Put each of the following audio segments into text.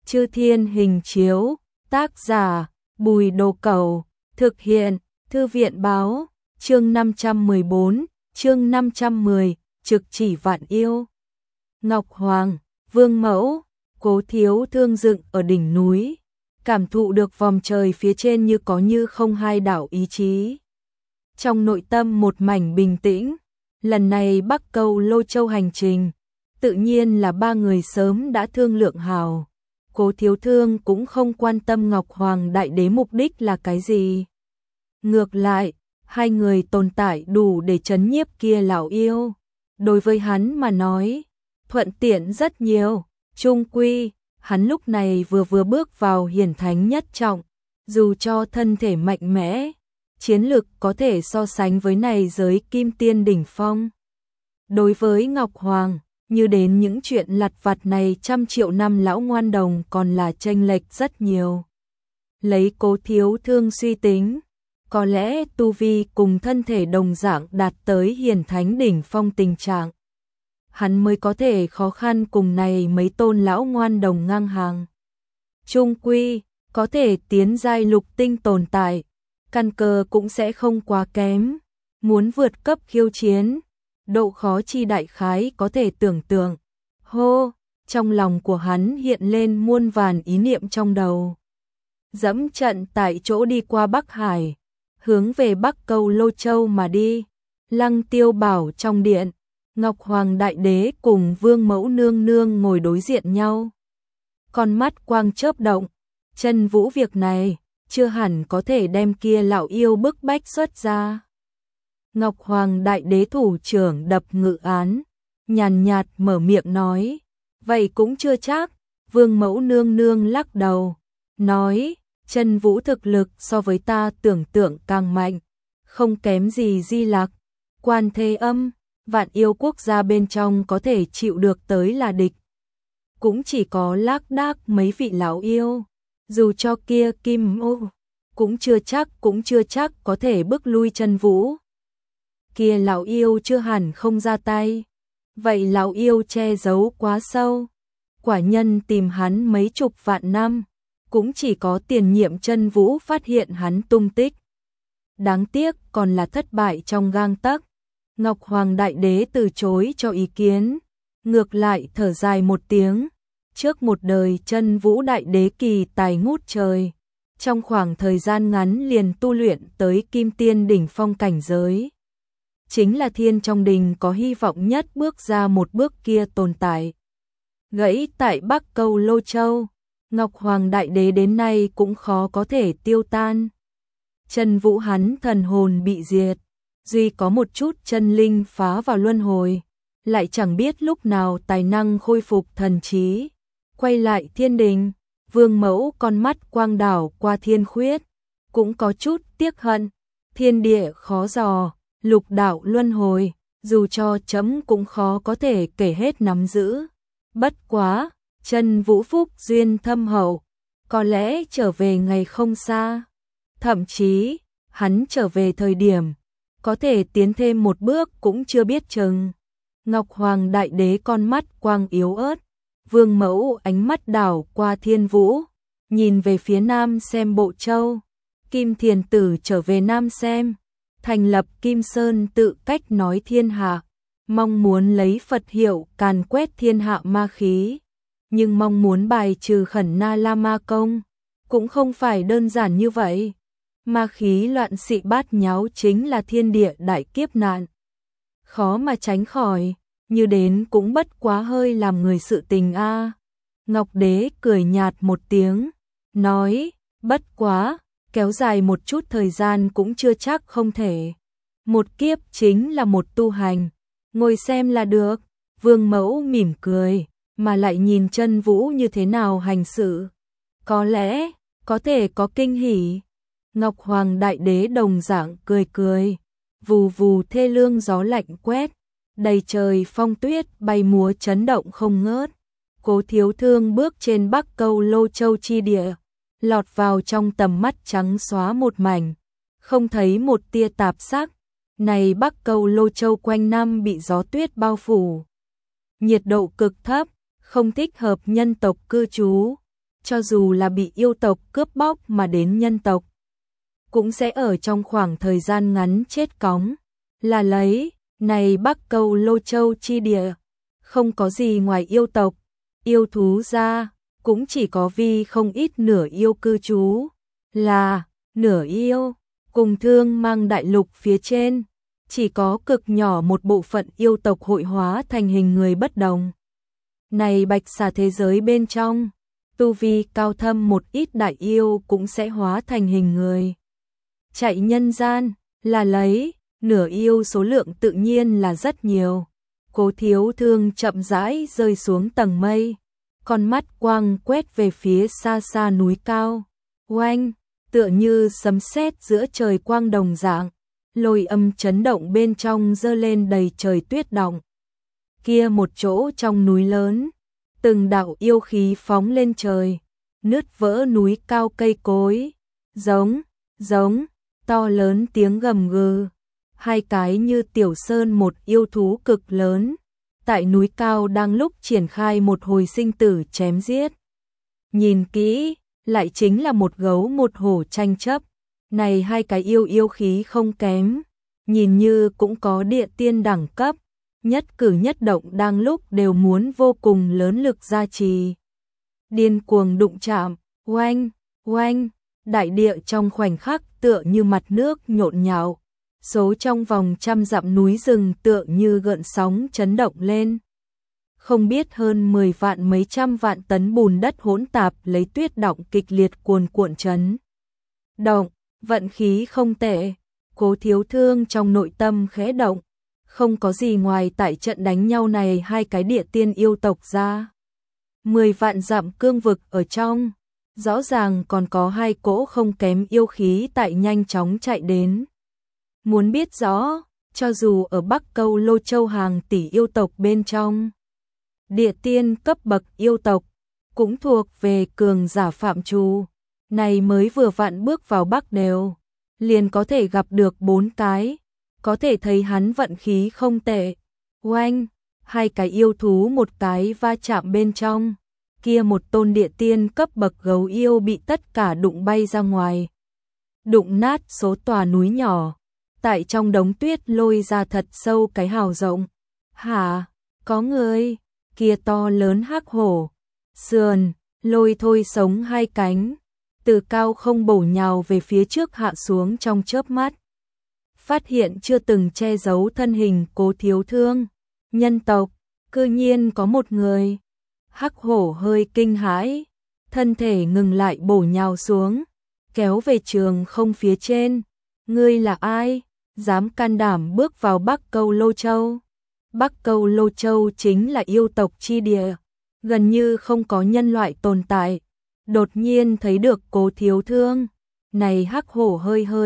Chư Thiên Hình Chiếu, tác giả Bùi Đồ Cẩu, thực hiện Thư viện báo, chương 514, chương 510, trực chỉ vạn yêu. Ngọc Hoàng, Vương Mẫu, Cố Thiếu Thương dựng ở đỉnh núi, cảm thụ được vòm trời phía trên như có như không hai đảo ý chí. Trong nội tâm một mảnh bình tĩnh, lần này Bắc Câu Lô Châu hành trình, tự nhiên là ba người sớm đã thương lượng hào. Cố Thiếu Thương cũng không quan tâm Ngọc Hoàng Đại Đế mục đích là cái gì. Ngược lại, hai người tồn tại đủ để trấn nhiếp kia lão yêu. Đối với hắn mà nói, thuận tiện rất nhiều. Chung quy, hắn lúc này vừa bước vào hiển thánh nhất trọng, dù cho thân thể mạnh mẽ, chiến lực có thể so sánh với này giới kim tiên đỉnh phong. Đối với Ngọc Hoàng, như đến những chuyện lặt vặt này 100 triệu năm lão ngoan đồng còn là chênh lệch rất nhiều. Lấy Cố Thiếu Thương suy tính, có lẽ tu vi cùng thân thể đồng dạng đạt tới hiển thánh đỉnh phong tình trạng, hắn mới có thể khó khăn cùng này mấy tôn lão ngoan đồng ngang hàng. Chung quy, có thể tiến giai lục tinh tồn tại, căn cơ cũng sẽ không quá kém. Muốn vượt cấp khiêu chiến, độ khó chi đại khái có thể tưởng tượng. Hô, trong lòng của hắn hiện lên muôn vàn ý niệm trong đầu. Dẫm trận tại chỗ đi qua Bắc Hải, hướng về Bắc Câu Lô Châu mà đi. Lăng Tiêu Bảo trong điện, Ngọc Hoàng Đại Đế cùng Vương Mẫu nương nương ngồi đối diện nhau. Con mắt quang chớp động, Chân Vũ việc này chưa hẳn có thể đem kia lão yêu bức bách xuất ra. Ngọc Hoàng Đại Đế thủ trưởng đập ngự án, nhàn nhạt mở miệng nói, vậy cũng chưa chắc. Vương Mẫu nương nương lắc đầu, nói, Chân Vũ thực lực so với ta tưởng tượng càng mạnh, không kém gì Di Lặc, Quan Thế Âm, vạn yêu quốc gia bên trong có thể chịu được tới là địch. Cũng chỉ có lác đác mấy vị lão yêu, dù cho kia Kim Ô, cũng chưa chắc có thể bức lui Chân Vũ. Kia lão yêu chưa hẳn không ra tay, vậy lão yêu che giấu quá sâu. Quả nhân tìm hắn mấy chục vạn năm, cũng chỉ có tiền nhiệm Chân Vũ phát hiện hắn tung tích. Đáng tiếc còn là thất bại trong gang tấc. Ngọc Hoàng Đại Đế từ chối cho ý kiến, ngược lại thở dài một tiếng. Trước một đời Chân Vũ Đại Đế kỳ tài ngút trời, trong khoảng thời gian ngắn liền tu luyện tới kim tiên đỉnh phong cảnh giới. Chính là thiên trong đình có hy vọng nhất bước ra một bước kia tồn tại. Gãy tại Bắc Câu Lô Châu, Ngọc Hoàng Đại Đế đến nay cũng khó có thể tiêu tan. Chân Vũ hắn thần hồn bị diệt, duy có một chút chân linh phá vào luân hồi, lại chẳng biết lúc nào tài năng khôi phục thần trí, quay lại thiên đình. Vương Mẫu con mắt quang đảo qua thiên khuyết, cũng có chút tiếc hận, thiên địa khó dò, lục đạo luân hồi, dù cho chấm cũng khó có thể kể hết nắm giữ. Bất quá, Chân Vũ phúc duyên thâm hậu, có lẽ trở về ngày không xa. Thậm chí, hắn trở về thời điểm, có thể tiến thêm một bước cũng chưa biết chừng. Ngọc Hoàng Đại Đế con mắt quang yếu ớt, Vương Mẫu ánh mắt đảo qua thiên vũ, nhìn về phía nam xem Bộ Châu. Kim Thiền Tử trở về nam xem, thành lập Kim Sơn tự cách nói thiên hạ, mong muốn lấy Phật hiệu càn quét thiên hạ ma khí. Nhưng mong muốn bài trừ Khẩn Na La Ma Công, cũng không phải đơn giản như vậy. Ma khí loạn xị bát nháo chính là thiên địa đại kiếp nạn, khó mà tránh khỏi, như đến cũng bất quá hơi làm người sự tình a. Ngọc Đế cười nhạt một tiếng, nói, bất quá, kéo dài một chút thời gian cũng chưa chắc không thể. Một kiếp chính là một tu hành, ngồi xem là được. Vương Mẫu mỉm cười, mà lại nhìn Chân Vũ như thế nào hành sự, có lẽ có thể có kinh hỉ. Ngọc Hoàng Đại Đế đồng dạng cười cười, vù vù thê lương gió lạnh quét, đầy trời phong tuyết bay múa chấn động không ngớt. Cố Thiếu Thương bước trên Bắc Câu Lô Châu chi địa, lọt vào trong tầm mắt trắng xóa một mảnh, không thấy một tia tạp sắc. Này Bắc Câu Lô Châu quanh năm bị gió tuyết bao phủ, nhiệt độ cực thấp, không thích hợp nhân tộc cư trú. cho dù là bị yêu tộc cướp bóc mà đến nhân tộc, cũng sẽ ở trong khoảng thời gian ngắn chết cóng. Là lấy, này Bắc Câu Lô Châu chi địa, không có gì ngoài yêu tộc, yêu thú ra, cũng chỉ có vi không ít nửa yêu cư trú, là nửa yêu, cùng Thương Mang đại lục phía trên, chỉ có cực nhỏ một bộ phận yêu tộc hội hóa thành hình người bất đồng. Này bạch xà thế giới bên trong, tu vi cao thâm một ít đại yêu cũng sẽ hóa thành hình người. Chạy nhân gian, là lấy, nửa yêu số lượng tự nhiên là rất nhiều. Cố Thiếu Thương chậm rãi rơi xuống tầng mây, con mắt quang quét về phía xa xa núi cao. Oanh, tựa như sấm sét giữa trời quang đồng dạng, lôi âm chấn động bên trong dơ lên đầy trời tuyết động. Kia một chỗ trong núi lớn, từng đạo yêu khí phóng lên trời, nứt vỡ núi cao cây cối, giống, to lớn tiếng gầm gừ. Hai cái như tiểu sơn một yêu thú cực lớn, tại núi cao đang lúc triển khai một hồi sinh tử chém giết. Nhìn kỹ, lại chính là một gấu một hổ tranh chấp. Này hai cái yêu khí không kém, nhìn như cũng có địa tiên đẳng cấp, nhất cử nhất động đang lúc đều muốn vô cùng lớn lực gia trì. Điên cuồng đụng chạm, oanh, oanh, đại địa trong khoảnh khắc tựa như mặt nước nhộn nhạo, số trong vòng trăm dặm núi rừng tựa như gợn sóng chấn động lên. Không biết hơn 10 vạn mấy trăm vạn tấn bùn đất hỗn tạp lấy tuyết động kịch liệt cuồn cuộn chấn động, vận khí không tệ. Cố Thiếu Thương trong nội tâm khẽ động, không có gì ngoài tại trận đánh nhau này hai cái địa tiên yêu tộc ra. 10 vạn dặm cương vực ở trong, rõ ràng còn có hai cỗ không kém yêu khí tại nhanh chóng chạy đến. Muốn biết rõ, cho dù ở Bắc Câu Lô Châu hàng tỷ yêu tộc bên trong, địa tiên cấp bậc yêu tộc cũng thuộc về cường giả phạm trù, này mới vừa vặn bước vào Bắc đều, liền có thể gặp được 4 cái, có thể thấy hắn vận khí không tệ. Oanh, hai cái yêu thú một cái va chạm bên trong, kia một tôn địa tiên cấp bậc gấu yêu bị tất cả đụng bay ra ngoài, đụng nát số tòa núi nhỏ, tại trong đống tuyết lôi ra thật sâu cái hào rộng. Hả, có người, kia to lớn hắc hổ, sườn, lôi thôi sống hai cánh, từ cao không bổ nhào về phía trước hạ xuống trong chớp mắt. Phát hiện chưa từng che giấu thân hình Cố Thiếu Thương, nhân tộc, cư nhiên có một người. Hắc hổ hơi kinh hãi, thân thể ngừng lại bổ nhào xuống, kéo về trường không phía trên. Ngươi là ai? Dám can đảm bước vào Bắc Câu Lô Châu? Bắc Câu Lô Châu chính là yêu tộc chi địa, gần như không có nhân loại tồn tại. Đột nhiên thấy được Cố Thiếu Thương, này hắc hổ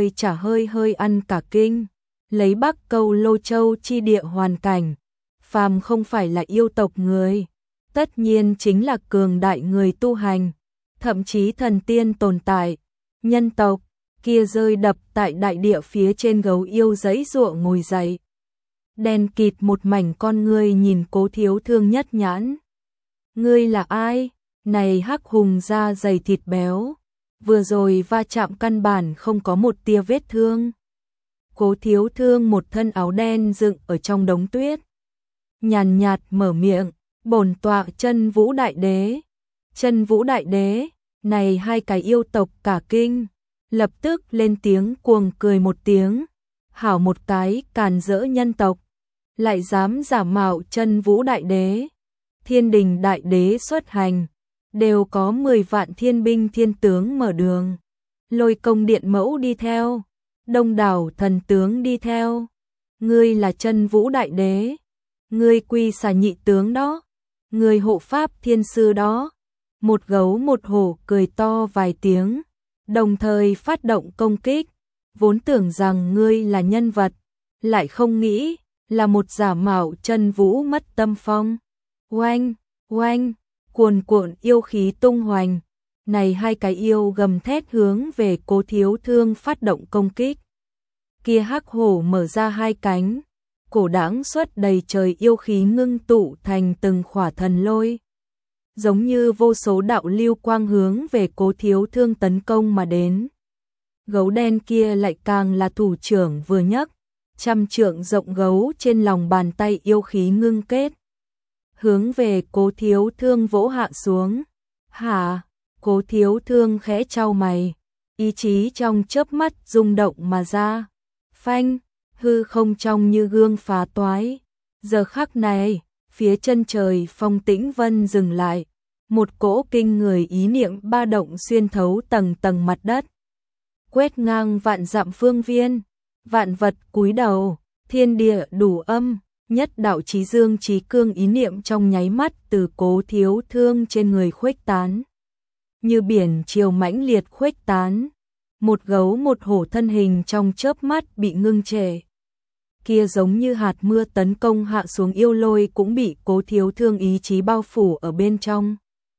hơi ăn cả kinh, lấy Bắc Câu Lô Châu chi địa hoàn cảnh, phàm không phải là yêu tộc người, tất nhiên chính là cường đại người tu hành, thậm chí thần tiên tồn tại. Nhân tộc kia rơi đập tại đại địa phía trên gấu yêu giãy giụa ngồi dậy. Đen kịt một mảnh con ngươi nhìn Cố Thiếu Thương nhất nhãn. Ngươi là ai? Này hắc hùng da dày thịt béo, vừa rồi va chạm căn bản không có một tia vết thương. Cố Thiếu Thương một thân áo đen dựng ở trong đống tuyết, nhàn nhạt mở miệng, bổn tọa Chân Vũ Đại Đế. Chân Vũ Đại Đế, này hai cái yêu tộc cả kinh, lập tức lên tiếng cuồng cười một tiếng. Hảo một cái càn rỡ nhân tộc, lại dám giả mạo Chân Vũ Đại Đế. Thiên Đình Đại Đế xuất hành, đều có 10 vạn thiên binh thiên tướng mở đường, Lôi Công Điện Mẫu đi theo, đông đảo thần tướng đi theo. Ngươi là Chân Vũ Đại Đế, ngươi quy xà nhị tướng đó, ngươi hộ pháp thiên sư đó. Một gấu một hổ cười to vài tiếng, đồng thời phát động công kích. Vốn tưởng rằng ngươi là nhân vật, lại không nghĩ là một giả mạo Chân Vũ mất tâm phong. Oanh, oanh, cuồn cuộn yêu khí tung hoành, này hai cái yêu gầm thét hướng về Cố Thiếu Thương phát động công kích. Kia hắc hổ mở ra hai cánh, cổ đãng xuất đầy trời yêu khí ngưng tụ thành từng khỏa thần lôi. giống như vô số đạo lưu quang hướng về Cố Thiếu Thương tấn công mà đến. Gấu đen kia lại càng là thủ trưởng vừa nhấc, 100 trượng rộng gấu trên lòng bàn tay yêu khí ngưng kết, hướng về Cố Thiếu Thương vỗ hạ xuống. Hả? Cố Thiếu Thương khẽ chau mày, ý chí trong chớp mắt rung động mà ra. Phanh, hư không trong như gương phá toái. Giờ khắc này, phía chân trời Phong Tĩnh Vân dừng lại, một cỗ kinh người ý niệm ba động xuyên thấu tầng tầng mặt đất, quét ngang vạn dặm phương viên, vạn vật cúi đầu, thiên địa đủ âm, nhất đạo chí dương chí cương ý niệm trong nháy mắt từ Cố Thiếu Thương trên người khuếch tán. Như biển chiều mãnh liệt khuếch tán, một gấu một hổ thân hình trong chớp mắt bị ngưng trệ. Kia giống như hạt mưa tấn công hạ xuống yêu lôi cũng bị Cố Thiếu Thương ý chí bao phủ ở bên trong.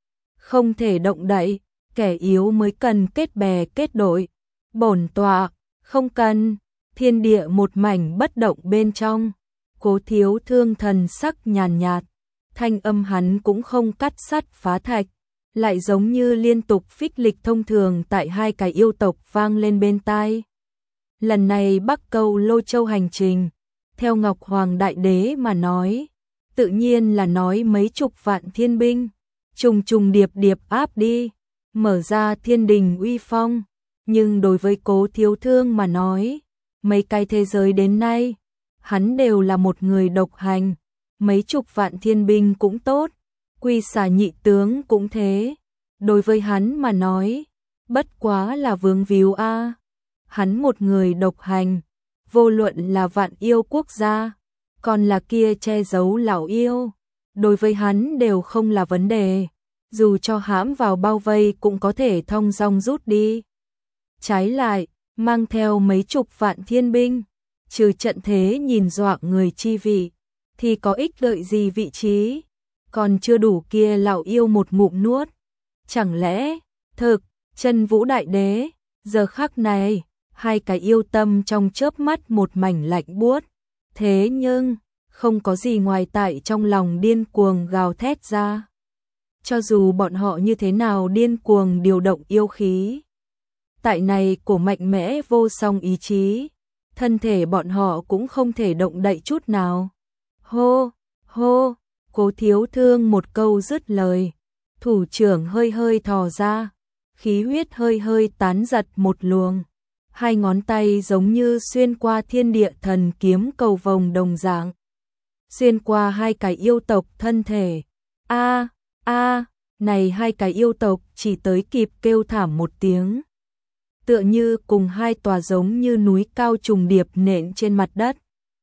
Không thể động đậy, kẻ yếu mới cần kết bè kết đội. Bổn tọa, không cần, thiên địa một mảnh bất động bên trong. Cố Thiếu Thương thần sắc nhàn nhạt, thanh âm hắn cũng không cắt sắt phá thạch, lại giống như liên tục phích lịch thông thường tại hai cái yêu tộc vang lên bên tai. Lần này Bắc Câu Lô Châu hành trình, theo Ngọc Hoàng Đại Đế mà nói, tự nhiên là nói mấy chục vạn thiên binh, trùng trùng điệp điệp áp đi, mở ra thiên đình uy phong. Nhưng đối với Cố Thiếu Thương mà nói, mấy cái thế giới đến nay, hắn đều là một người độc hành, mấy chục vạn thiên binh cũng tốt, Quy Xà nhị tướng cũng thế. Đối với hắn mà nói, bất quá là vướng víu a. Hắn một người độc hành, vô luận là vạn yêu quốc gia, còn là kia che giấu lão yêu, đối với hắn đều không là vấn đề, dù cho hãm vào bao vây cũng có thể thong dong rút đi. Trái lại, mang theo mấy chục vạn thiên binh, trừ trận thế nhìn dọa người chi vị, thì có ích lợi gì vị trí, còn chưa đủ kia lão yêu một ngụm nuốt. Chẳng lẽ, thực, Chân Vũ Đại Đế, giờ khắc này, hai cái yêu tâm trong chớp mắt một mảnh lạnh buốt, thế nhưng, không có gì ngoài tại trong lòng điên cuồng gào thét ra. Cho dù bọn họ như thế nào điên cuồng điều động yêu khí, tại này của mạnh mẽ vô song ý chí, thân thể bọn họ cũng không thể động đậy chút nào. Hô, hô, Cố Thiếu Thương một câu dứt lời, thủ trưởng hơi hơi thò ra, khí huyết hơi hơi tán giật một luồng, hai ngón tay giống như xuyên qua thiên địa thần kiếm cầu vồng đồng dạng, xuyên qua hai cái yêu tộc thân thể. A, a, này hai cái yêu tộc chỉ tới kịp kêu thảm một tiếng, tựa như cùng hai tòa giống như núi cao trùng điệp nện trên mặt đất.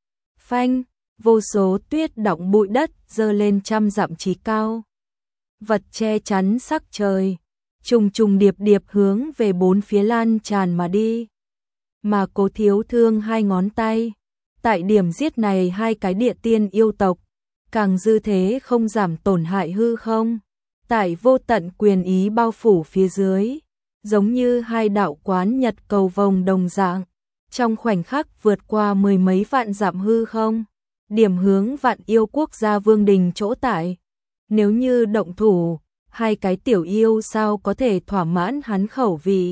Phanh, vô số tuyết đọng bụi đất dơ lên 100 dặm chí cao. Vật che chắn sắc trời, trùng trùng điệp điệp hướng về bốn phía lan tràn mà đi. Mà Cố Thiếu Thương hai ngón tay, tại điểm giết này hai cái địa tiên yêu tộc, càng dư thế không giảm tổn hại hư không, tại vô tận quyền ý bao phủ phía dưới, giống như hai đạo quán nhật cầu vồng đồng dạng, trong khoảnh khắc vượt qua mười mấy vạn dặm hư không, điểm hướng vạn yêu quốc gia vương đình chỗ tại. Nếu như động thủ, hai cái tiểu yêu sao có thể thỏa mãn hắn khẩu vị.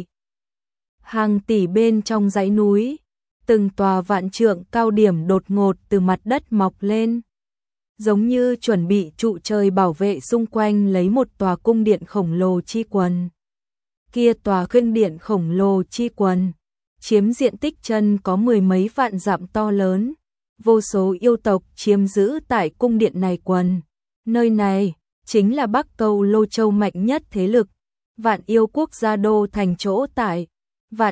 Hàng tỷ bên trong dãy núi, từng tòa vạn trượng cao điểm đột ngột từ mặt đất mọc lên, giống như chuẩn bị trụ trời bảo vệ xung quanh lấy một tòa cung điện khổng lồ chi quần. Kia tòa cung điện khổng lồ chi quần, chiếm diện tích chân có mười mấy vạn dặm to lớn, vô số yêu tộc chiếm giữ tại cung điện này quần. Nơi này chính là Bắc Câu Lô Châu mạnh nhất thế lực, Vạn Yêu quốc gia đô thành chỗ tại, Vạn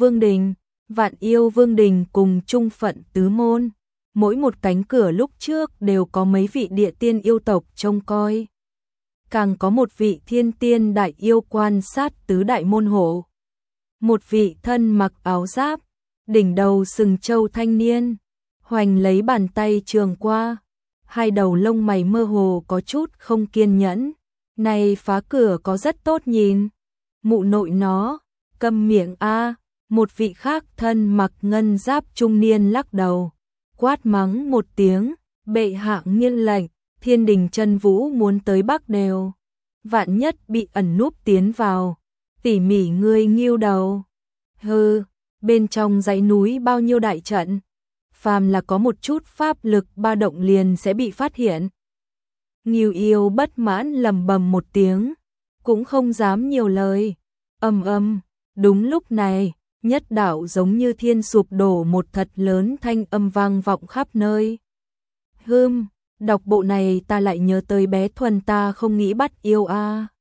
Yêu Vương Đình cùng trung phận tứ môn, mỗi một cánh cửa lúc trước đều có mấy vị địa tiên yêu tộc trông coi. Càng có một vị thiên tiên đại yêu quan sát tứ đại môn hộ. Một vị thân mặc áo giáp, đỉnh đầu sừng châu thanh niên, hoành lấy bàn tay trường qua, hai đầu lông mày mơ hồ có chút không kiên nhẫn. Này phá cửa có rất tốt nhìn. Mụ nội nó, câm miệng a. Một vị khác thân mặc ngân giáp trung niên lắc đầu, quát mắng một tiếng, bệ hạ nghiên lệnh, thiên đình Chân Vũ muốn tới Bắc đều. vạn nhất bị ẩn núp tiến vào, tỉ mỉ ngươi nghiêu đầu. Hừ, bên trong dãy núi bao nhiêu đại trận, phàm là có một chút pháp lực ba động liền sẽ bị phát hiện. Ngưu Yêu bất mãn lầm bầm một tiếng, cũng không dám nhiều lời. Đúng lúc này, nhất đạo giống như thiên sụp đổ một thật lớn thanh âm vang vọng khắp nơi. Đọc bộ này ta lại nhớ tới bé Thuần ta không nghĩ bắt yêu a.